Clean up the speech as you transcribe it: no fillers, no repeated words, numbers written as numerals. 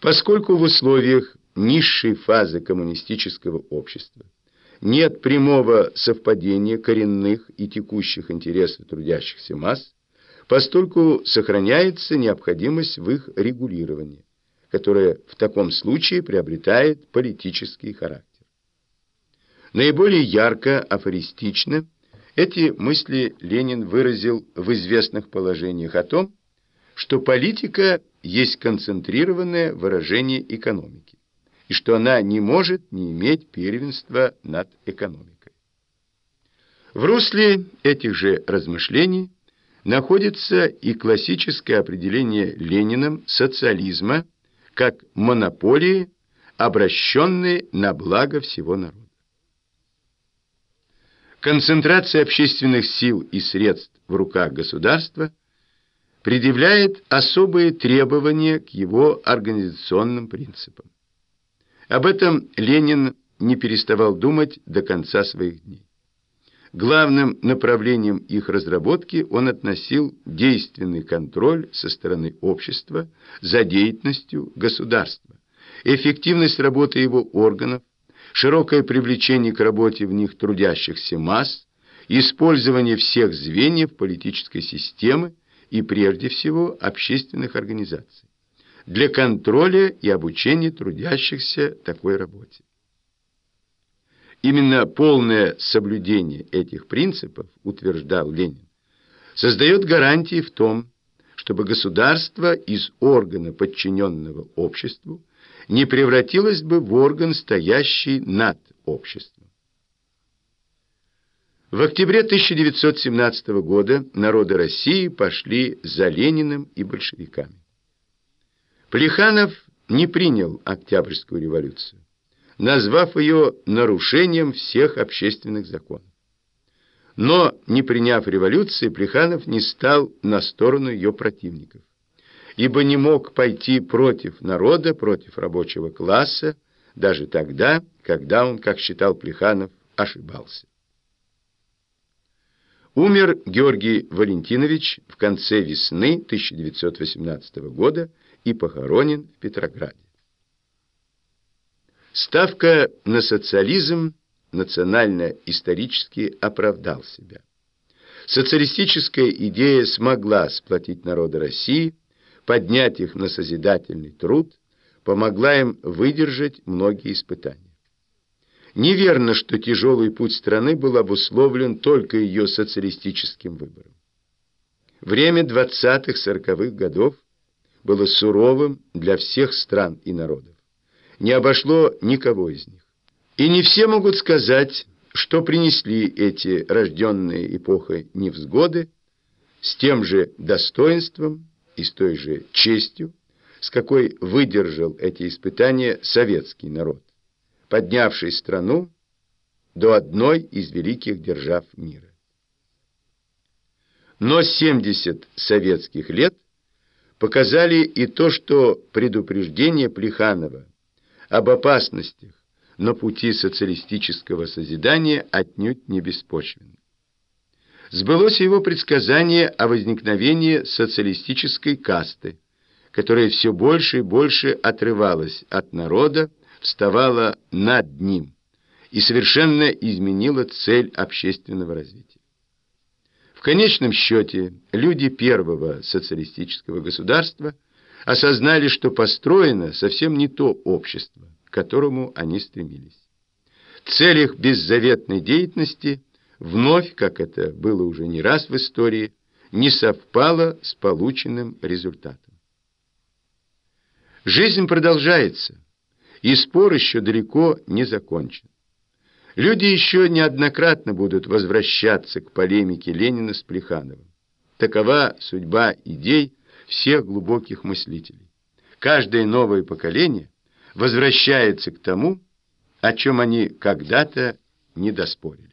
Поскольку в условиях низшей фазы коммунистического общества нет прямого совпадения коренных и текущих интересов трудящихся масс, постольку сохраняется необходимость в их регулировании, которое в таком случае приобретает политический характер. Наиболее ярко, афористично эти мысли Ленин выразил в известных положениях о том, что политика есть концентрированное выражение экономики, и что она не может не иметь первенства над экономикой. В русле этих же размышлений находится и классическое определение Лениным социализма как монополии, обращенной на благо всего народа. Концентрация общественных сил и средств в руках государства предъявляет особые требования к его организационным принципам. Об этом Ленин не переставал думать до конца своих дней. Главным направлением их разработки он относил действенный контроль со стороны общества за деятельностью государства, эффективность работы его органов, широкое привлечение к работе в них трудящихся масс, использование всех звеньев политической системы и, прежде всего, общественных организаций для контроля и обучения трудящихся такой работе. Именно полное соблюдение этих принципов, утверждал Ленин, создает гарантии в том, чтобы государство из органа, подчиненного обществу, не превратилось бы в орган, стоящий над обществом. В октябре 1917 года народы России пошли за Лениным и большевиками. Плеханов не принял Октябрьскую революцию, назвав ее нарушением всех общественных законов. Но, не приняв революции, Плеханов не стал на сторону ее противников, ибо не мог пойти против народа, против рабочего класса, даже тогда, когда он, как считал Плеханов, ошибался. Умер Георгий Валентинович в конце весны 1918 года и похоронен в Петрограде. Ставка на социализм национально-исторически оправдал себя. Социалистическая идея смогла сплотить народы России, поднять их на созидательный труд, помогла им выдержать многие испытания. Неверно, что тяжелый путь страны был обусловлен только ее социалистическим выбором. Время 20-40-х годов было суровым для всех стран и народов. Не обошло никого из них. И не все могут сказать, что принесли эти рожденные эпохой невзгоды с тем же достоинством и с той же честью, с какой выдержал эти испытания советский народ, поднявший страну до одной из великих держав мира. Но 70 советских лет показали и то, что предупреждение Плеханова об опасностях на пути социалистического созидания отнюдь не беспочвенно. Сбылось его предсказание о возникновении социалистической касты, которая все больше и больше отрывалась от народа, вставала над ним и совершенно изменила цель общественного развития. В конечном счете, люди первого социалистического государства осознали, что построено совсем не то общество, к которому они стремились. Цель их беззаветной деятельности вновь, как это было уже не раз в истории, не совпала с полученным результатом. Жизнь продолжается, и спор еще далеко не закончен. Люди еще неоднократно будут возвращаться к полемике Ленина с Плехановым. Такова судьба идей всех глубоких мыслителей. Каждое новое поколение возвращается к тому, о чем они когда-то не доспорили.